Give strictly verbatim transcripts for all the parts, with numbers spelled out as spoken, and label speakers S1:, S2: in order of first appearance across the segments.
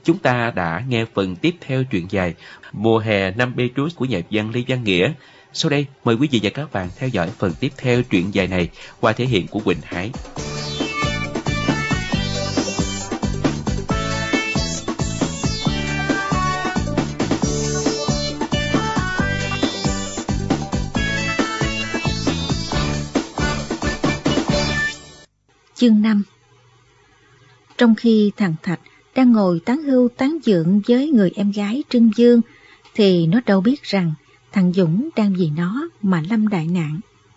S1: Chúng ta đã nghe phần tiếp theo truyện dài Mùa hè năm Petrus của nhà văn Lê Văn Nghĩa. Sau đây, mời quý vị và các bạn theo dõi phần tiếp theo truyện dài này qua thể hiện của Quỳnh Hải.
S2: Chương năm. Trong khi thằng Thạch đang ngồi tán hưu tán dượng với người em gái Trưng Dương, thì nó đâu biết rằng thằng Dũng đang vì nó mà lâm đại nạn.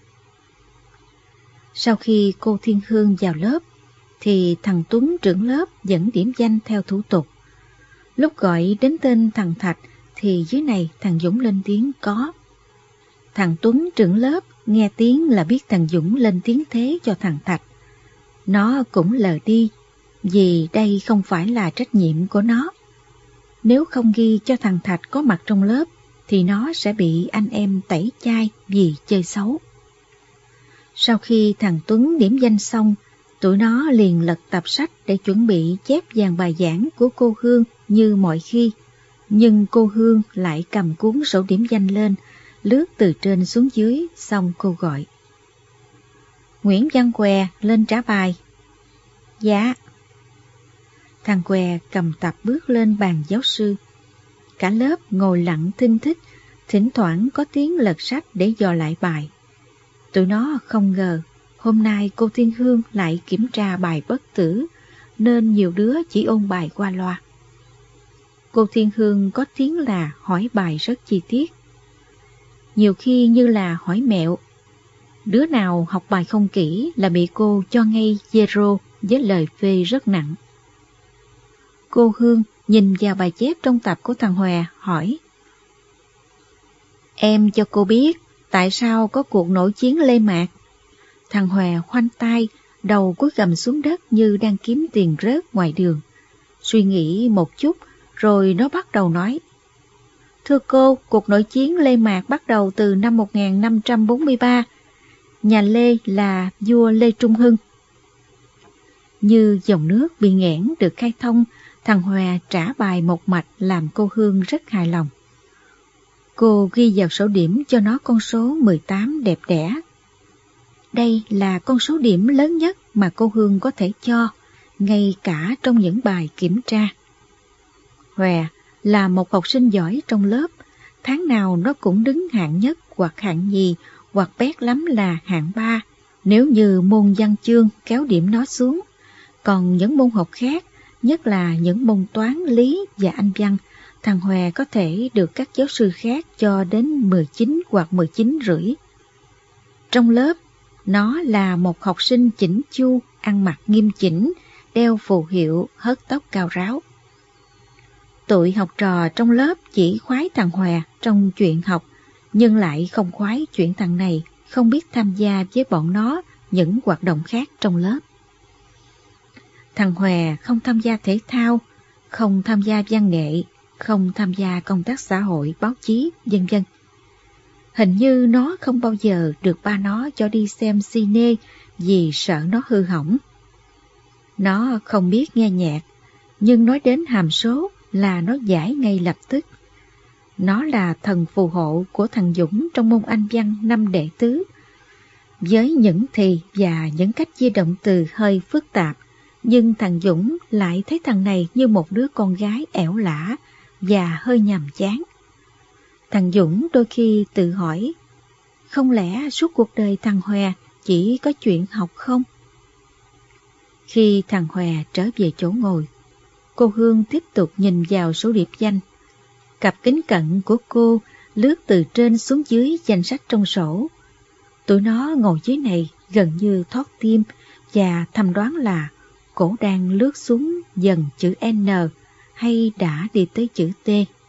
S2: Sau khi cô Thiên Hương vào lớp, thì thằng Tuấn trưởng lớp dẫn điểm danh theo thủ tục. Lúc gọi đến tên thằng Thạch, thì dưới này thằng Dũng lên tiếng có. Thằng Tuấn trưởng lớp nghe tiếng là biết thằng Dũng lên tiếng thế cho thằng Thạch. Nó cũng lờ đi, vì đây không phải là trách nhiệm của nó. Nếu không ghi cho thằng Thạch có mặt trong lớp, thì nó sẽ bị anh em tẩy chay vì chơi xấu. Sau khi thằng Tuấn điểm danh xong, tụi nó liền lật tập sách để chuẩn bị chép dàn bài giảng của cô Hương như mọi khi. Nhưng cô Hương lại cầm cuốn sổ điểm danh lên, lướt từ trên xuống dưới, xong cô gọi. Nguyễn Văn Què lên trả bài. Dạ. Thằng Què cầm tập bước lên bàn giáo sư. Cả lớp ngồi lặng thinh thích, thỉnh thoảng có tiếng lật sách để dò lại bài. Tụi nó không ngờ hôm nay cô Thiên Hương lại kiểm tra bài bất tử, nên nhiều đứa chỉ ôn bài qua loa. Cô Thiên Hương có tiếng là hỏi bài rất chi tiết, nhiều khi như là hỏi mẹo. Đứa nào học bài không kỹ là bị cô cho ngay zero với lời phê rất nặng. Cô Hương nhìn vào bài chép trong tập của thằng Hòe hỏi. Em cho cô biết tại sao có cuộc nội chiến Lê Mạc. Thằng Hòe khoanh tay, đầu cúi gằm xuống đất như đang kiếm tiền rớt ngoài đường. Suy nghĩ một chút rồi nó bắt đầu nói. Thưa cô, cuộc nội chiến Lê Mạc bắt đầu từ năm một nghìn năm trăm bốn mươi ba. Nhà Lê là vua Lê Trung Hưng. Như dòng nước bị nghẽn được khai thông, thằng Hòe trả bài một mạch làm cô Hương rất hài lòng. Cô ghi vào sổ điểm cho nó con số mười tám đẹp đẽ. Đây là con số điểm lớn nhất mà cô Hương có thể cho, ngay cả trong những bài kiểm tra. Hòe là một học sinh giỏi trong lớp, tháng nào nó cũng đứng hạng nhất hoặc hạng nhì, hoặc bét lắm là hạng ba, nếu như môn văn chương kéo điểm nó xuống. Còn những môn học khác, nhất là những môn toán, lý và anh văn, thằng Hòe có thể được các giáo sư khác cho đến mười chín hoặc mười chín rưỡi. Trong lớp, nó là một học sinh chỉnh chu, ăn mặc nghiêm chỉnh, đeo phù hiệu, hớt tóc cao ráo. Tụi học trò trong lớp chỉ khoái thằng Hòe trong chuyện học, nhưng lại không khoái chuyện thằng này không biết tham gia với bọn nó những hoạt động khác trong lớp. Thằng Hòe không tham gia thể thao, không tham gia văn nghệ, không tham gia công tác xã hội, báo chí, vân vân. Hình như nó không bao giờ được ba nó cho đi xem cine vì sợ nó hư hỏng. Nó không biết nghe nhạc, nhưng nói đến hàm số là nó giải ngay lập tức. Nó là thần phù hộ của thằng Dũng trong môn Anh văn năm đệ tứ. Với những thì và những cách chia động từ hơi phức tạp, nhưng thằng Dũng lại thấy thằng này như một đứa con gái ẻo lả và hơi nhàm chán. Thằng Dũng đôi khi tự hỏi, không lẽ suốt cuộc đời thằng Hòe chỉ có chuyện học không? Khi thằng Hòe trở về chỗ ngồi, cô Hương tiếp tục nhìn vào số điểm danh. Cặp kính cận của cô lướt từ trên xuống dưới danh sách trong sổ. Tụi nó ngồi dưới này gần như thót tim và thầm đoán là cổ đang lướt xuống dần chữ N hay đã đi tới chữ T.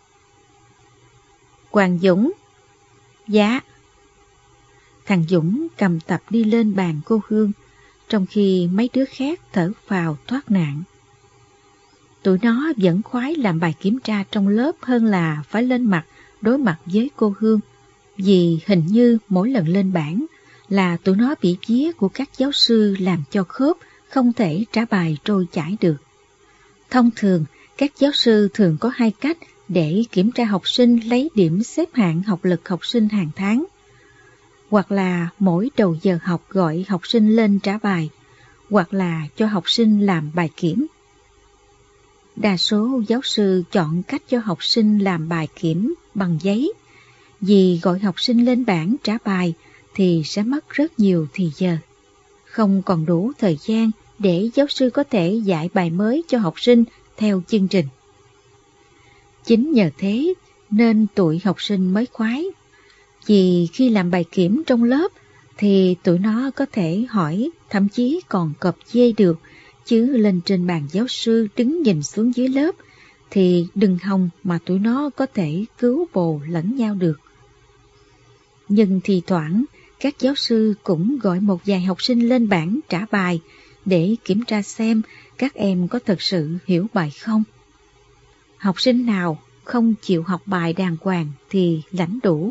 S2: Hoàng Dũng. Dạ. Thằng Dũng cầm tập đi lên bàn cô Hương, trong khi mấy đứa khác thở phào thoát nạn. Tụi nó vẫn khoái làm bài kiểm tra trong lớp hơn là phải lên mặt đối mặt với cô Hương, vì hình như mỗi lần lên bảng là tụi nó bị vía của các giáo sư làm cho khớp, không thể trả bài trôi chảy được. Thông thường, Các giáo sư thường có hai cách để kiểm tra học sinh lấy điểm xếp hạng học lực học sinh hàng tháng. Hoặc là mỗi đầu giờ học gọi học sinh lên trả bài, hoặc là cho học sinh làm bài kiểm. Đa số giáo sư chọn cách cho học sinh làm bài kiểm bằng giấy, vì gọi học sinh lên bảng trả bài thì sẽ mất rất nhiều thì giờ. Không còn đủ thời gian để giáo sư có thể dạy bài mới cho học sinh theo chương trình. Chính nhờ thế nên tụi học sinh mới khoái. Vì khi làm bài kiểm trong lớp thì tụi nó có thể hỏi, thậm chí còn cọp dê được, chứ lên trên bàn giáo sư đứng nhìn xuống dưới lớp thì đừng hòng mà tụi nó có thể cứu bồ lẫn nhau được. Nhưng thì thoảng các giáo sư cũng gọi một vài học sinh lên bảng trả bài để kiểm tra xem các em có thật sự hiểu bài không. Học sinh nào không chịu học bài đàng hoàng thì lãnh đủ.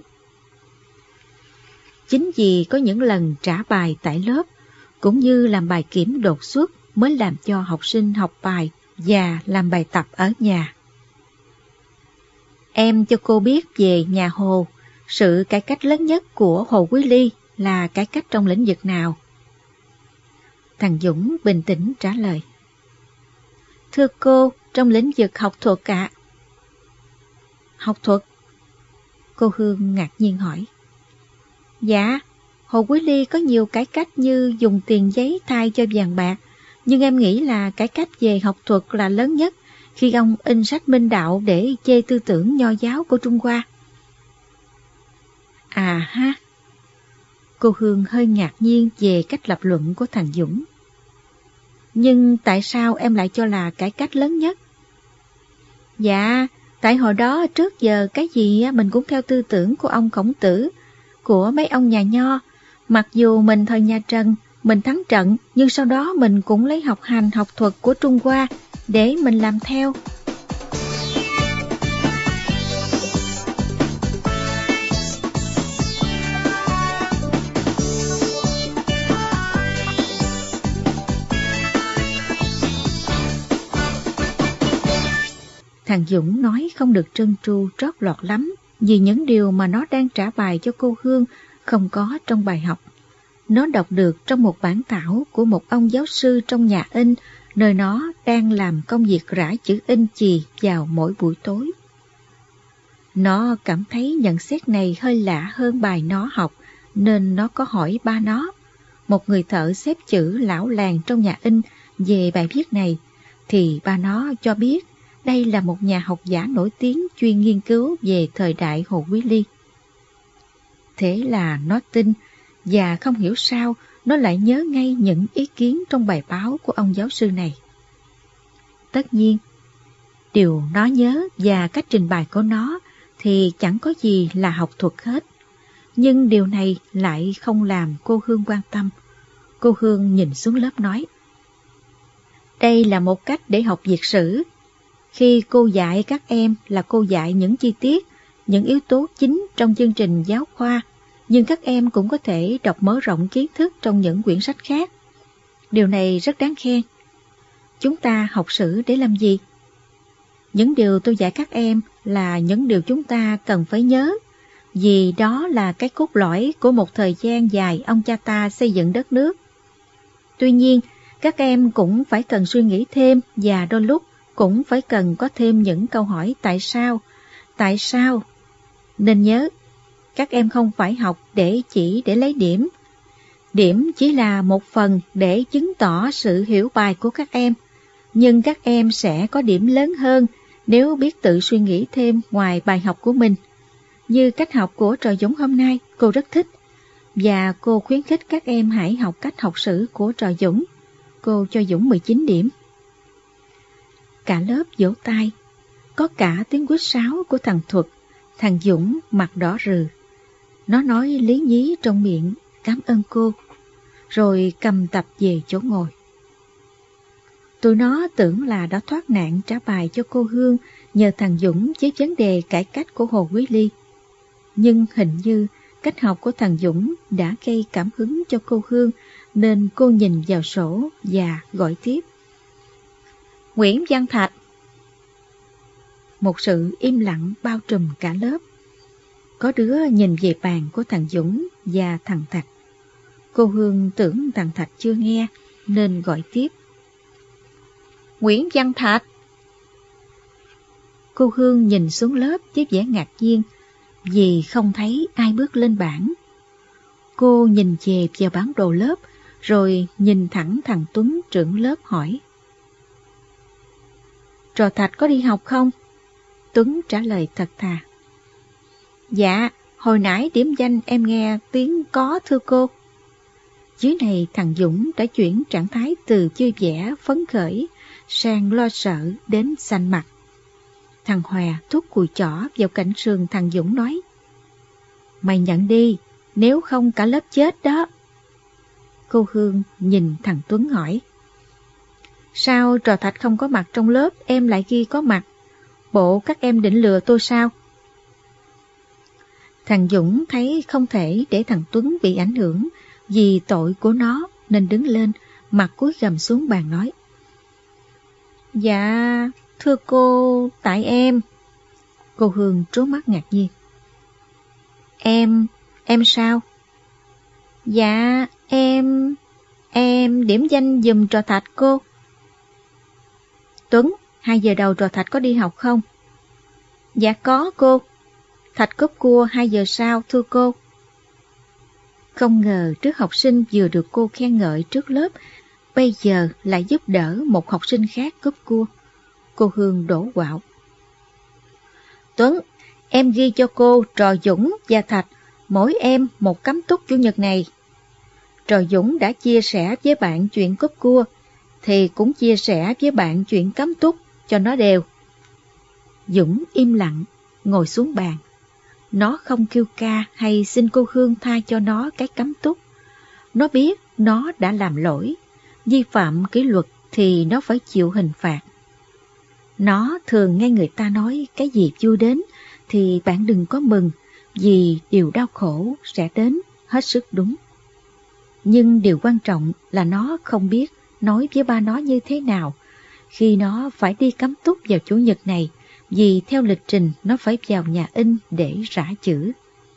S2: Chính vì có những lần trả bài tại lớp cũng như làm bài kiểm đột xuất mới làm cho học sinh học bài và làm bài tập ở nhà. Em cho cô biết về nhà Hồ, sự cải cách lớn nhất của Hồ Quý Ly là cải cách trong lĩnh vực nào? Thằng Dũng bình tĩnh trả lời. Thưa cô, trong lĩnh vực học thuật ạ. Học thuật? Cô Hương ngạc nhiên hỏi. Dạ, Hồ Quý Ly có nhiều cải cách như dùng tiền giấy thay cho vàng bạc, nhưng em nghĩ là cải cách về học thuật là lớn nhất khi ông in sách Minh Đạo để chê tư tưởng nho giáo của Trung Hoa. À ha. Cô Hương hơi ngạc nhiên về cách lập luận của thằng Dũng. Nhưng tại sao em lại cho là cải cách lớn nhất? Dạ, tại hồi đó trước giờ cái gì mình cũng theo tư tưởng của ông Khổng Tử, của mấy ông nhà nho. Mặc dù mình thời nhà Trần, mình thắng trận, nhưng sau đó mình cũng lấy học hành học thuật của Trung Hoa để mình làm theo. Thằng Dũng nói không được trơn tru trót lọt lắm, vì những điều mà nó đang trả bài cho cô Hương không có trong bài học. Nó đọc được trong một bản thảo của một ông giáo sư trong nhà in, nơi nó đang làm công việc rã chữ in chì vào mỗi buổi tối. Nó cảm thấy nhận xét này hơi lạ hơn bài nó học, nên nó có hỏi ba nó, một người thợ xếp chữ lão làng trong nhà in, về bài viết này, thì ba nó cho biết đây là một nhà học giả nổi tiếng chuyên nghiên cứu về thời đại Hồ Quý Ly. Thế là nó tin, và không hiểu sao nó lại nhớ ngay những ý kiến trong bài báo của ông giáo sư này. Tất nhiên, điều nó nhớ và cách trình bày của nó thì chẳng có gì là học thuật hết. Nhưng điều này lại không làm cô Hương quan tâm. Cô Hương nhìn xuống lớp nói, đây là một cách để học việc sử. Khi cô dạy các em là cô dạy những chi tiết, những yếu tố chính trong chương trình giáo khoa, nhưng các em cũng có thể đọc mở rộng kiến thức trong những quyển sách khác. Điều này rất đáng khen. Chúng ta học sử để làm gì? Những điều tôi dạy các em là những điều chúng ta cần phải nhớ, vì đó là cái cốt lõi của một thời gian dài ông cha ta xây dựng đất nước. Tuy nhiên, các em cũng phải cần suy nghĩ thêm, và đôi lúc cũng phải cần có thêm những câu hỏi tại sao, tại sao. Nên nhớ, các em không phải học để chỉ để lấy điểm. Điểm chỉ là một phần để chứng tỏ sự hiểu bài của các em, nhưng các em sẽ có điểm lớn hơn nếu biết tự suy nghĩ thêm ngoài bài học của mình. Như cách học của Trò Dũng hôm nay, cô rất thích, và cô khuyến khích các em hãy học cách học sử của Trò Dũng. Cô cho Dũng mười chín điểm. Cả lớp vỗ tay, có cả tiếng quýt sáo của thằng Thuật. Thằng Dũng mặt đỏ rừ. Nó nói lý nhí trong miệng, cảm ơn cô, rồi cầm tập về chỗ ngồi. Tụi nó tưởng là đã thoát nạn trả bài cho cô Hương nhờ thằng Dũng với vấn đề cải cách của Hồ Quý Ly. Nhưng hình như cách học của thằng Dũng đã gây cảm hứng cho cô Hương, nên cô nhìn vào sổ và gọi tiếp. Nguyễn Văn Thạch. một sự im lặng bao trùm cả lớp. Có đứa nhìn về bàn của thằng Dũng và thằng Thạch. Cô Hương tưởng thằng Thạch chưa nghe nên gọi tiếp. Nguyễn Văn Thạch. Cô Hương nhìn xuống lớp với vẻ ngạc nhiên vì không thấy ai bước lên bảng. Cô nhìn về vào bản đồ lớp rồi nhìn thẳng thằng Tuấn trưởng lớp hỏi. Trò Thạch có đi học không? Tuấn trả lời thật thà. Dạ, hồi nãy điểm danh em nghe tiếng có thưa cô. Dưới này thằng Dũng đã chuyển trạng thái từ vui vẻ, phấn khởi sang lo sợ đến xanh mặt. Thằng Hòa thúc cùi chỏ vào cạnh sườn thằng Dũng nói. Mày nhận đi, nếu không cả lớp chết đó. Cô Hương nhìn thằng Tuấn hỏi. Sao trò Thạch không có mặt trong lớp em lại ghi có mặt? Bộ các em định lừa tôi sao? Thằng Dũng thấy không thể để thằng Tuấn bị ảnh hưởng vì tội của nó nên đứng lên, mặt cúi gằm xuống bàn nói. Dạ, thưa cô, tại em. Cô Hương trố mắt ngạc nhiên. Em, em sao? Dạ, em, em điểm danh giùm trò Thạch cô. Tuấn, hai giờ đầu trò Thạch có đi học không? Dạ có cô. Thạch cúp cua hai giờ sau thưa cô. Không ngờ trước học sinh vừa được cô khen ngợi trước lớp, bây giờ lại giúp đỡ một học sinh khác cúp cua. Cô Hương đổ quạo. Tuấn, em ghi cho cô trò Dũng và Thạch, mỗi em một cắm túc chủ nhật này. Trò Dũng đã chia sẻ với bạn chuyện cúp cua, thì cũng chia sẻ với bạn chuyện cắm túc cho nó đều. Dũng im lặng, ngồi xuống bàn. Nó không kêu ca hay xin cô Hương tha cho nó cái cắm túc. Nó biết nó đã làm lỗi, vi phạm kỷ luật thì nó phải chịu hình phạt. Nó thường nghe người ta nói cái gì vui đến thì bạn đừng có mừng, vì điều đau khổ sẽ đến, hết sức đúng. Nhưng điều quan trọng là nó không biết nói với ba nó như thế nào khi nó phải đi cắm túc vào chủ nhật này, vì theo lịch trình nó phải vào nhà in để rã chữ.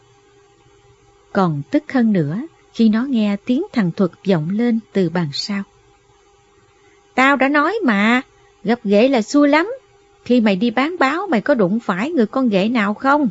S2: Còn tức hơn nữa khi nó nghe tiếng thằng Thuật vọng lên từ bàn sau. Tao đã nói mà, gặp ghệ là xui lắm. Khi mày đi bán báo mày có đụng phải người con ghệ nào không?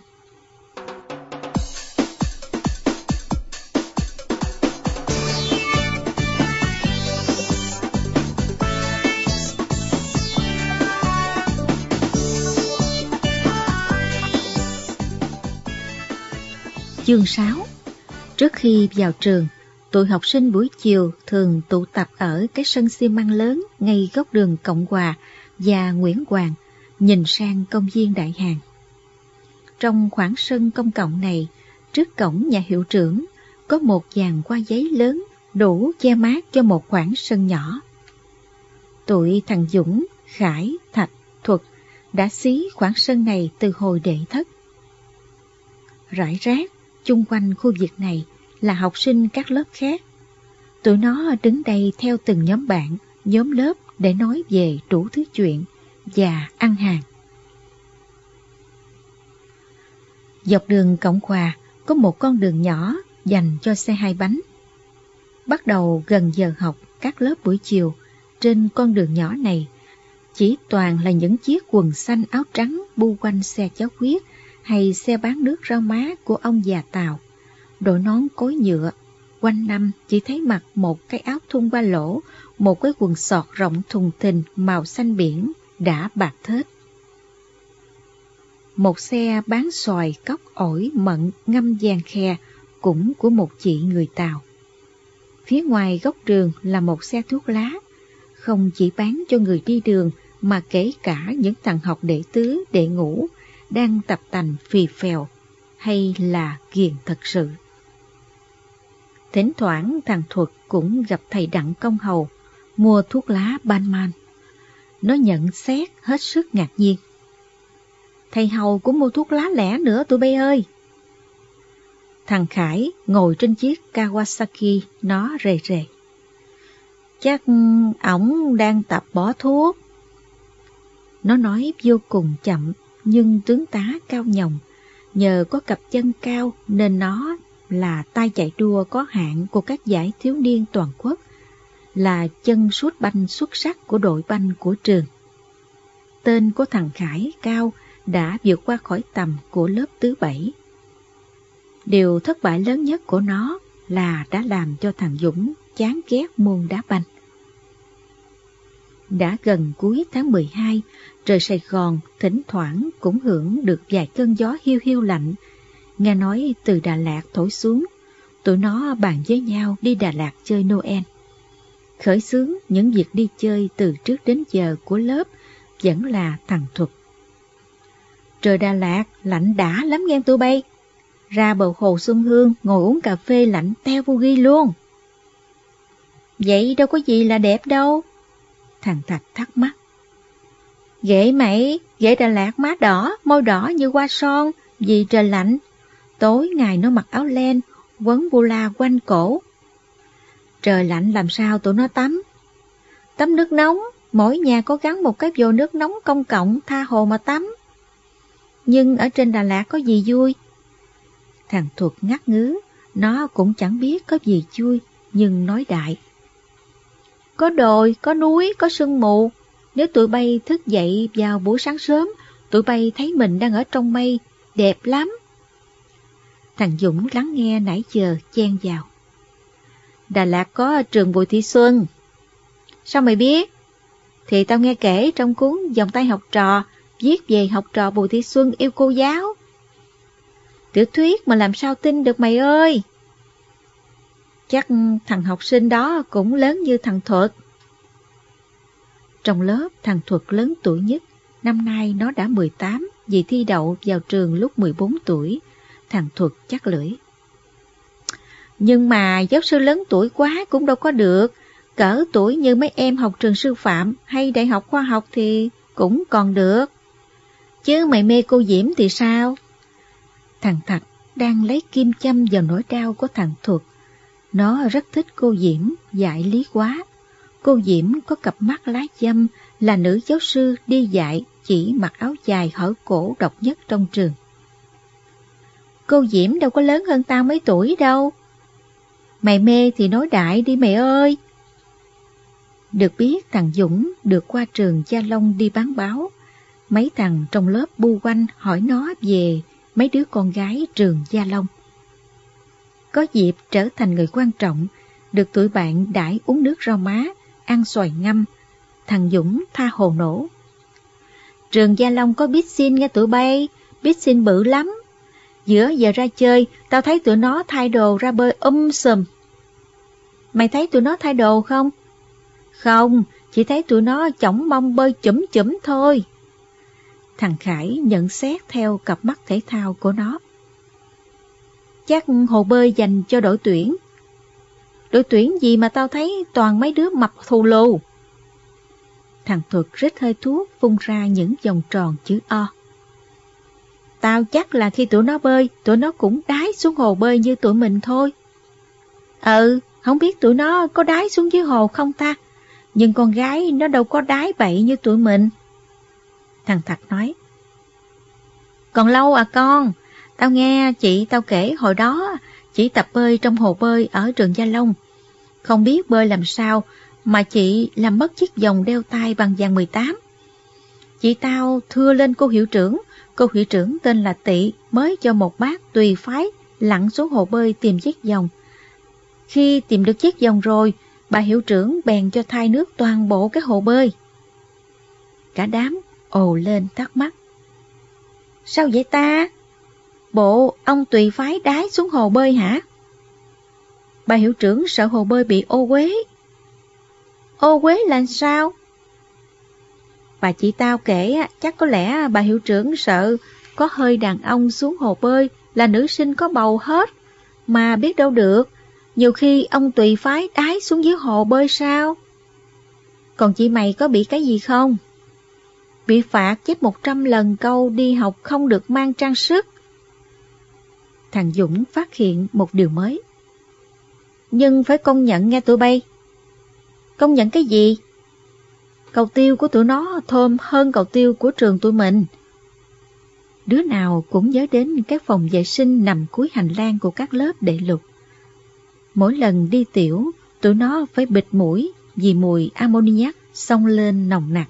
S2: Chương sáu. Trước khi vào trường, tụi học sinh buổi chiều thường tụ tập ở cái sân xi măng lớn ngay góc đường Cộng Hòa và Nguyễn Hoàng, nhìn sang công viên Đại Hàng. Trong khoảng sân công cộng này, trước cổng nhà hiệu trưởng, có một dàn hoa giấy lớn đủ che mát cho một khoảng sân nhỏ. Tụi thằng Dũng, Khải, Thạch, Thuật đã xí khoảng sân này từ hồi đệ thất. Rải rác chung quanh khu vực này là học sinh các lớp khác. Tụi nó đứng đây theo từng nhóm bạn, nhóm lớp để nói về đủ thứ chuyện và ăn hàng. Dọc đường Cộng Hòa có một con đường nhỏ dành cho xe hai bánh. Bắt đầu gần giờ học các lớp buổi chiều, trên con đường nhỏ này chỉ toàn là những chiếc quần xanh áo trắng bu quanh xe chó huyết hay xe bán nước rau má của ông già Tàu, đội nón cối nhựa, quanh năm chỉ thấy mặc một cái áo thun ba lỗ, một cái quần sọt rộng thùng thình màu xanh biển đã bạc thết. Một xe bán xoài, cóc, ổi, mận, ngâm vàng khe cũng của một chị người Tàu. Phía ngoài góc đường là một xe thuốc lá, không chỉ bán cho người đi đường mà kể cả những thằng học đệ tứ, đệ ngũ đang tập tành phì phèo hay là ghiền thật sự. Thỉnh thoảng thằng Thuật cũng gặp thầy Đặng Công Hầu mua thuốc lá ban man. Nó nhận xét hết sức ngạc nhiên. Thầy Hầu cũng mua thuốc lá lẻ nữa tụi bay ơi. Thằng Khải ngồi trên chiếc Kawasaki nó rề rề. Chắc ổng đang tập bỏ thuốc. Nó nói vô cùng chậm nhưng tướng tá cao nhồng. Nhờ có cặp chân cao nên nó là tay chạy đua có hạng của các giải thiếu niên toàn quốc, là chân sút banh xuất sắc của đội banh của trường. Tên của thằng Khải cao đã vượt qua khỏi tầm của lớp thứ bảy. Điều thất bại lớn nhất của nó là đã làm cho thằng Dũng chán ghét môn đá banh. Đã gần cuối tháng mười hai, trời Sài Gòn thỉnh thoảng cũng hưởng được vài cơn gió hiu hiu lạnh. Nghe nói từ Đà Lạt thổi xuống, tụi nó bàn với nhau đi Đà Lạt chơi Noel. Khởi xướng những việc đi chơi từ trước đến giờ của lớp vẫn là thằng Thuật. Trời Đà Lạt lạnh đã lắm nghe tụi bay. Ra bờ hồ Xuân Hương ngồi uống cà phê lạnh teo vô ghi luôn. Vậy đâu có gì là đẹp đâu. Thằng Thạch thắc mắc. Ghệ mày, ghệ Đà Lạt má đỏ, môi đỏ như hoa son, vì trời lạnh. Tối ngày nó mặc áo len, quấn bu la quanh cổ. Trời lạnh làm sao tụi nó tắm? Tắm nước nóng, mỗi nhà có gắn một cái vòi nước nóng công cộng tha hồ mà tắm. Nhưng ở trên Đà Lạt có gì vui? Thằng Thuật ngắt ngứ, nó cũng chẳng biết có gì vui, nhưng nói đại. Có đồi, có núi, có sương mù. Nếu tụi bay thức dậy vào buổi sáng sớm, tụi bay thấy mình đang ở trong mây, đẹp lắm. Thằng Dũng lắng nghe nãy giờ chen vào. Đà Lạt có trường Bùi Thị Xuân. Sao mày biết? Thì tao nghe kể trong cuốn Vòng tay học trò, viết về học trò Bùi Thị Xuân yêu cô giáo. Tiểu thuyết mà làm sao tin được mày ơi. Chắc thằng học sinh đó cũng lớn như thằng Thuật. Trong lớp thằng Thuật lớn tuổi nhất, năm nay nó đã mười tám vì thi đậu vào trường lúc mười bốn tuổi. Thằng Thuật chắc lưỡi. Nhưng mà giáo sư lớn tuổi quá cũng đâu có được. Cỡ tuổi như mấy em học trường sư phạm hay đại học khoa học thì cũng còn được. Chứ mày mê cô Diễm thì sao? Thằng Thạch đang lấy kim châm vào nỗi đau của thằng Thuật. Nó rất thích cô Diễm, dạy lý quá. Cô Diễm có cặp mắt lá dâm, là nữ giáo sư đi dạy chỉ mặc áo dài hở cổ độc nhất trong trường. Cô Diễm đâu có lớn hơn tao mấy tuổi đâu. Mày mê thì nói đại đi mày ơi. Được biết thằng Dũng được qua trường Gia Long đi bán báo. Mấy thằng trong lớp bu quanh hỏi nó về mấy đứa con gái trường Gia Long. Có dịp trở thành người quan trọng, được tụi bạn đãi uống nước rau má, ăn xoài ngâm. Thằng Dũng tha hồ nổ. Trường Gia Long có piscine nghe tụi bay, piscine bự lắm. Giữa giờ ra chơi, tao thấy tụi nó thay đồ ra bơi um sùm. Mày thấy tụi nó thay đồ không? Không, chỉ thấy tụi nó chỏng mông bơi chủm chủm thôi. Thằng Khải nhận xét theo cặp mắt thể thao của nó. Chắc hồ bơi dành cho đội tuyển. Đội tuyển gì mà tao thấy toàn mấy đứa mập thù lù. Thằng Thuật rít hơi thuốc phun ra những vòng tròn chữ O. Tao chắc là khi tụi nó bơi, tụi nó cũng đái xuống hồ bơi như tụi mình thôi. Ừ, không biết tụi nó có đái xuống dưới hồ không ta? Nhưng con gái nó đâu có đái bậy như tụi mình. Thằng Thạch nói. Còn lâu à con, tao nghe chị tao kể hồi đó chị tập bơi trong hồ bơi ở trường Gia Long. Không biết bơi làm sao mà chị làm mất chiếc vòng đeo tay bằng vàng mười tám. Chị tao thưa lên cô hiệu trưởng, cô hiệu trưởng tên là Tị mới cho một bác tùy phái lặn xuống hồ bơi tìm chiếc vòng. Khi tìm được chiếc vòng rồi, bà hiệu trưởng bèn cho thay nước toàn bộ cái hồ bơi. Cả đám ồ lên thắc mắc. Sao vậy ta? Bộ ông tùy phái đái xuống hồ bơi hả? Bà hiệu trưởng sợ hồ bơi bị ô uế. Ô uế là sao? Bà chị tao kể chắc có lẽ bà hiệu trưởng sợ có hơi đàn ông xuống hồ bơi là nữ sinh có bầu hết. Mà biết đâu được, nhiều khi ông tùy phái đái xuống dưới hồ bơi sao? Còn chị mày có bị cái gì không? Bị phạt chết một trăm lần câu đi học không được mang trang sức. Thằng Dũng phát hiện một điều mới. Nhưng phải công nhận nghe tụi bay. Công nhận cái gì? Cầu tiêu của tụi nó thơm hơn cầu tiêu của trường tụi mình. Đứa nào cũng nhớ đến các phòng vệ sinh nằm cuối hành lang của các lớp đệ lục. Mỗi lần đi tiểu, tụi nó phải bịt mũi vì mùi ammoniac xông lên nồng nặc.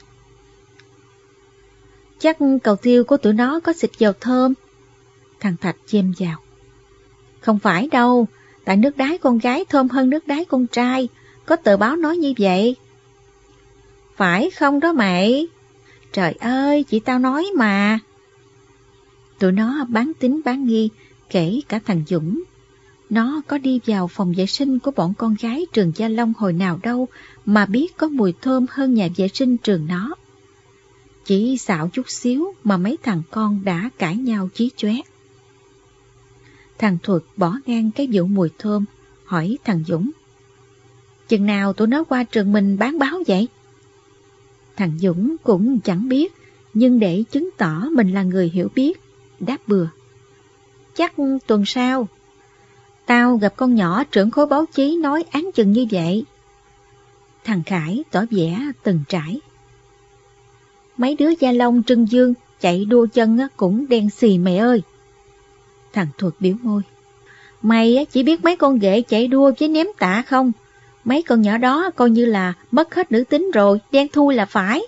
S2: Chắc cầu tiêu của tụi nó có xịt dầu thơm. Thằng Thạch chêm vào. Không phải đâu, tại nước đái con gái thơm hơn nước đái con trai, có tờ báo nói như vậy. Phải không đó mày? Trời ơi, chị tao nói mà. Tụi nó bán tín bán nghi, kể cả thằng Dũng. Nó có đi vào phòng vệ sinh của bọn con gái trường Gia Long hồi nào đâu mà biết có mùi thơm hơn nhà vệ sinh trường nó. Chỉ xạo chút xíu mà mấy thằng con đã cãi nhau chí chóe. Thằng Thuật bỏ ngang cái vụ mùi thơm, hỏi thằng Dũng. Chừng nào tụi nó qua trường mình bán báo vậy? Thằng Dũng cũng chẳng biết, nhưng để chứng tỏ mình là người hiểu biết, đáp bừa. Chắc tuần sau. Tao gặp con nhỏ trưởng khối báo chí nói án chừng như vậy. Thằng Khải tỏ vẻ từng trải. Mấy đứa Gia Long Trưng Dương chạy đua chân cũng đen xì mẹ ơi. Thằng Thuật biểu môi. Mày chỉ biết mấy con ghệ chạy đua với ném tạ không? Mấy con nhỏ đó coi như là mất hết nữ tính rồi, đen thui là phải.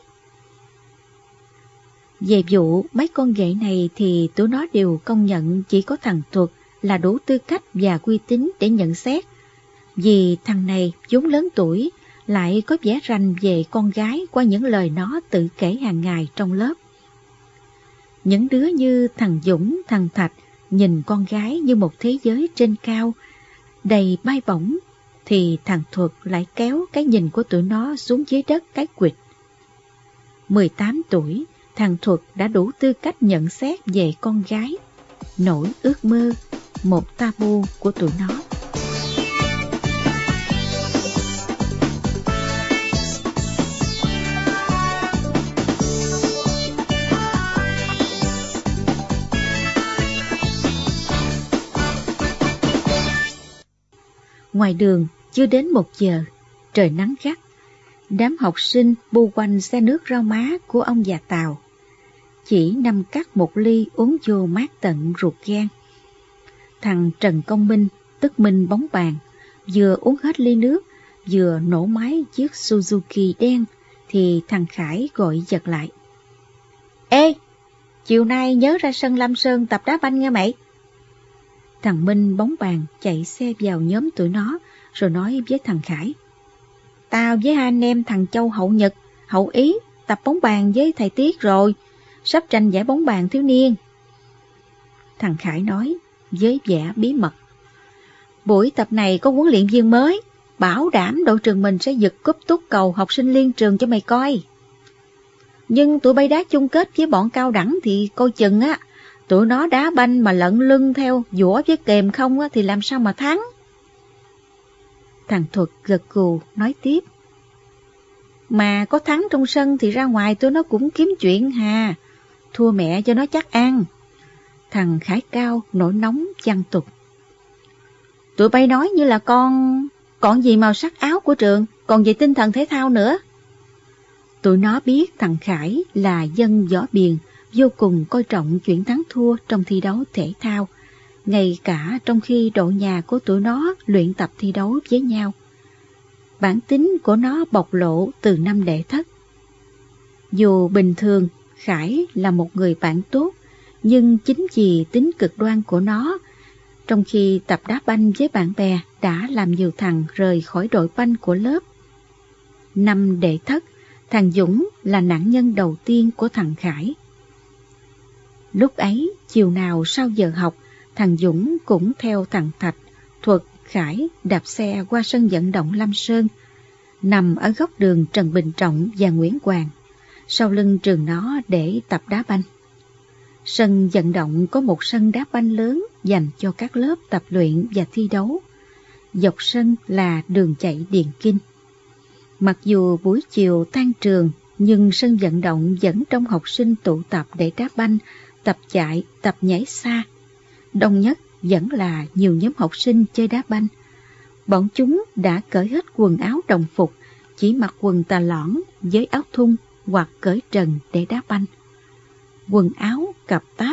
S2: Về vụ mấy con ghệ này thì tụi nó đều công nhận chỉ có thằng Thuật là đủ tư cách và uy tín để nhận xét. Vì thằng này vốn lớn tuổi, lại có vẻ rành về con gái qua những lời nó tự kể hàng ngày trong lớp. Những đứa như thằng Dũng, thằng Thạch nhìn con gái như một thế giới trên cao, đầy bay bổng, thì thằng Thuật lại kéo cái nhìn của tụi nó xuống dưới đất cái quỵt. mười tám tuổi, thằng Thuật đã đủ tư cách nhận xét về con gái, nỗi ước mơ, một tabu của tụi nó. Ngoài đường, chưa đến một giờ, trời nắng gắt. Đám học sinh bu quanh xe nước rau má của ông già Tàu. Chỉ nằm cắt một ly uống vô mát tận ruột gan. Thằng Trần Công Minh, tức Minh bóng bàn, vừa uống hết ly nước, vừa nổ máy chiếc Suzuki đen, thì thằng Khải gọi giật lại. Ê, chiều nay nhớ ra sân Lam Sơn tập đá banh nghe mày. Thằng Minh bóng bàn chạy xe vào nhóm tụi nó, rồi nói với thằng Khải. Tao với hai anh em thằng Châu Hậu Nhật, Hậu Ý tập bóng bàn với thầy Tiết rồi, sắp tranh giải bóng bàn thiếu niên. Thằng Khải nói với vẻ bí mật. Buổi tập này có huấn luyện viên mới, bảo đảm đội trường mình sẽ giật cúp túc cầu học sinh liên trường cho mày coi. Nhưng tụi bay đá chung kết với bọn cao đẳng thì coi chừng á, tụi nó đá banh mà lận lưng theo dũa với kềm không á, thì làm sao mà thắng. Thằng Thuật gật gù nói tiếp. Mà có thắng trong sân thì ra ngoài tụi nó cũng kiếm chuyện hà, thua mẹ cho nó chắc ăn. Thằng Khải Cao nổi nóng chăn tục. Tụi bay nói như là con... Còn gì màu sắc áo của trường, còn về tinh thần thể thao nữa. Tụi nó biết thằng Khải là dân võ biền, vô cùng coi trọng chuyện thắng thua trong thi đấu thể thao, ngay cả trong khi đội nhà của tụi nó luyện tập thi đấu với nhau. Bản tính của nó bộc lộ từ năm đệ thất. Dù bình thường Khải là một người bạn tốt, nhưng chính vì tính cực đoan của nó, trong khi tập đá banh với bạn bè đã làm nhiều thằng rời khỏi đội banh của lớp. Năm đệ thất, thằng Dũng là nạn nhân đầu tiên của thằng Khải. Lúc ấy, chiều nào sau giờ học, thằng Dũng cũng theo thằng Thạch, Thuật, Khải đạp xe qua sân vận động Lam Sơn, nằm ở góc đường Trần Bình Trọng và Nguyễn Hoàng, sau lưng trường nó để tập đá banh. Sân vận động có một sân đá banh lớn dành cho các lớp tập luyện và thi đấu. Dọc sân là đường chạy điền kinh. Mặc dù buổi chiều tan trường, nhưng sân vận động vẫn đông học sinh tụ tập để đá banh, tập chạy, tập nhảy xa. Đông nhất vẫn là nhiều nhóm học sinh chơi đá banh. Bọn chúng đã cởi hết quần áo đồng phục, chỉ mặc quần tà lõn với áo thun hoặc cởi trần để đá banh. Quần áo, cặp táp,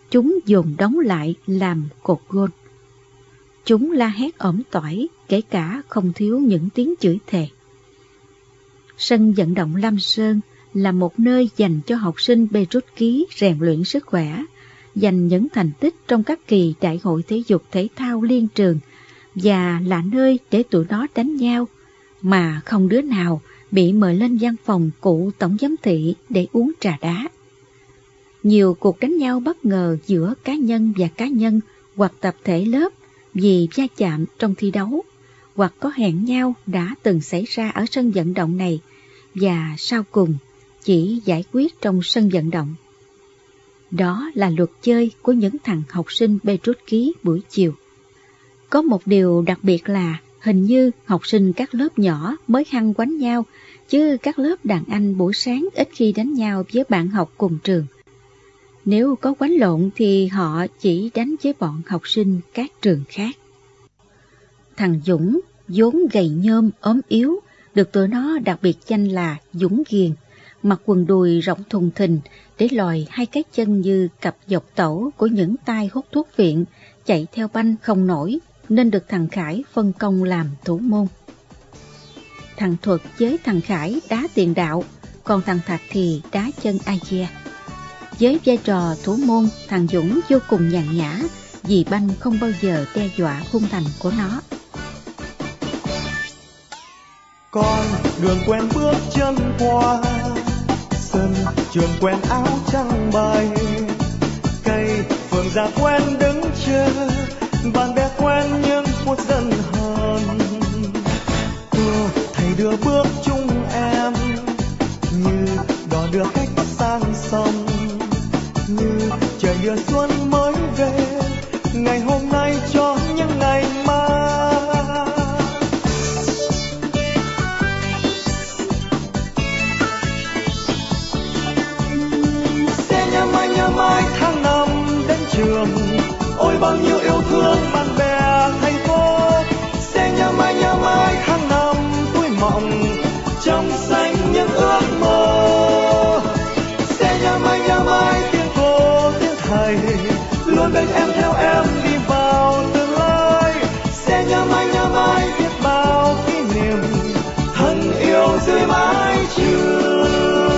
S2: chúng dồn đóng lại làm cột gôn. Chúng la hét ỏm tỏi, kể cả không thiếu những tiếng chửi thề. Sân vận động Lam Sơn là một nơi dành cho học sinh bê rút ký rèn luyện sức khỏe, giành những thành tích trong các kỳ đại hội thể dục thể thao liên trường, và là nơi để tụi nó đánh nhau, mà không đứa nào bị mời lên văn phòng cụ tổng giám thị để uống trà đá. Nhiều cuộc đánh nhau bất ngờ giữa cá nhân và cá nhân hoặc tập thể lớp vì va chạm trong thi đấu, hoặc có hẹn nhau đã từng xảy ra ở sân vận động này, và sau cùng chỉ giải quyết trong sân vận động. Đó là luật chơi của những thằng học sinh bê rút ký buổi chiều. Có một điều đặc biệt là hình như học sinh các lớp nhỏ mới hăng quánh nhau, chứ các lớp đàn anh buổi sáng ít khi đánh nhau với bạn học cùng trường. Nếu có quánh lộn thì họ chỉ đánh với bọn học sinh các trường khác. Thằng Dũng vốn gầy nhôm ốm yếu, được tụi nó đặc biệt danh là Dũng Ghiền, mặc quần đùi rộng thùng thình để lòi hai cái chân như cặp dọc tẩu của những tay hút thuốc viện, chạy theo banh không nổi, nên được thằng Khải phân công làm thủ môn. Thằng Thuật với thằng Khải đá tiền đạo, còn thằng Thạch thì đá chân Agia. Với vai trò thủ môn, thằng Dũng vô cùng nhàn nhã, vì banh không bao giờ đe dọa khung thành của nó.
S3: Con đường quen bước chân qua, sân trường quen áo trắng bay, cây phượng già quen đứng chờ, bạn bè quen nhưng phút dần hờn. Cô thầy đưa bước chung em, như đò đưa khách sang sông, như trời đưa xuân mới về, ngày hôm nay cho những ngày mai. Nhớ mãi tháng năm đến trường, ôi bao nhiêu yêu thương bạn bè thầy cô. Sẽ nhớ mãi nhớ mãi tháng năm tuổi mộng, trong xanh những ước mơ. Sẽ nhớ mãi nhớ mãi tiếng cô tiếng thầy, luôn bên em theo em đi vào tương lai. Sẽ nhớ mãi nhớ mãi biết bao kỷ niệm, thân yêu dưới mái trường.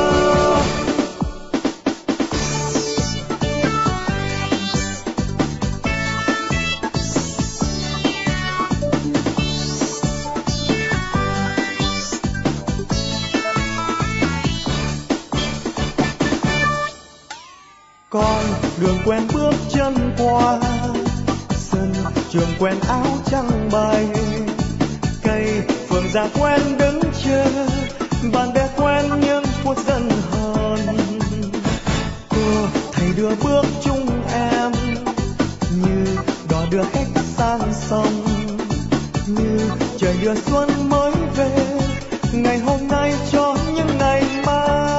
S3: Con đường quen bước chân qua, sân trường quen áo trắng bay, cây phượng già quen đứng chờ, bạn bè quen nhưng phút dần hờn. Cô thầy đưa bước chung em, như đò đưa khách sang sông, như trời đưa xuân mới về, ngày hôm nay cho những ngày mai.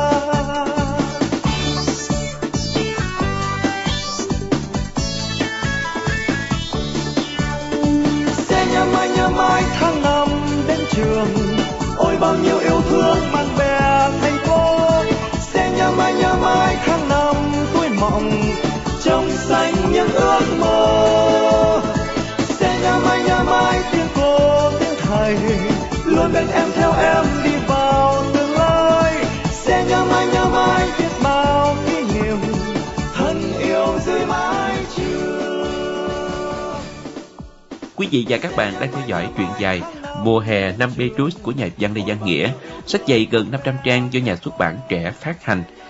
S3: Nhớ mãi nhớ mãi tháng năm đến trường, ôi bao nhiêu yêu thương bạn bè thầy cô. Sẽ nhớ mãi nhớ mãi tháng năm tuổi mộng, trong xanh những ước mơ. Sẽ nhớ mãi nhớ mãi tiếng cô tiếng thầy, luôn bên em theo em đi vào tương lai. Sẽ nhớ mãi nhớ mãi biết bao kỷ niệm, thân yêu dưới mái trường.
S1: Quý vị và các bạn đang theo dõi truyện dài Mùa hè năm Petrus của nhà văn Lê Văn Nghĩa, sách dày gần năm trăm trang do nhà xuất bản Trẻ phát hành.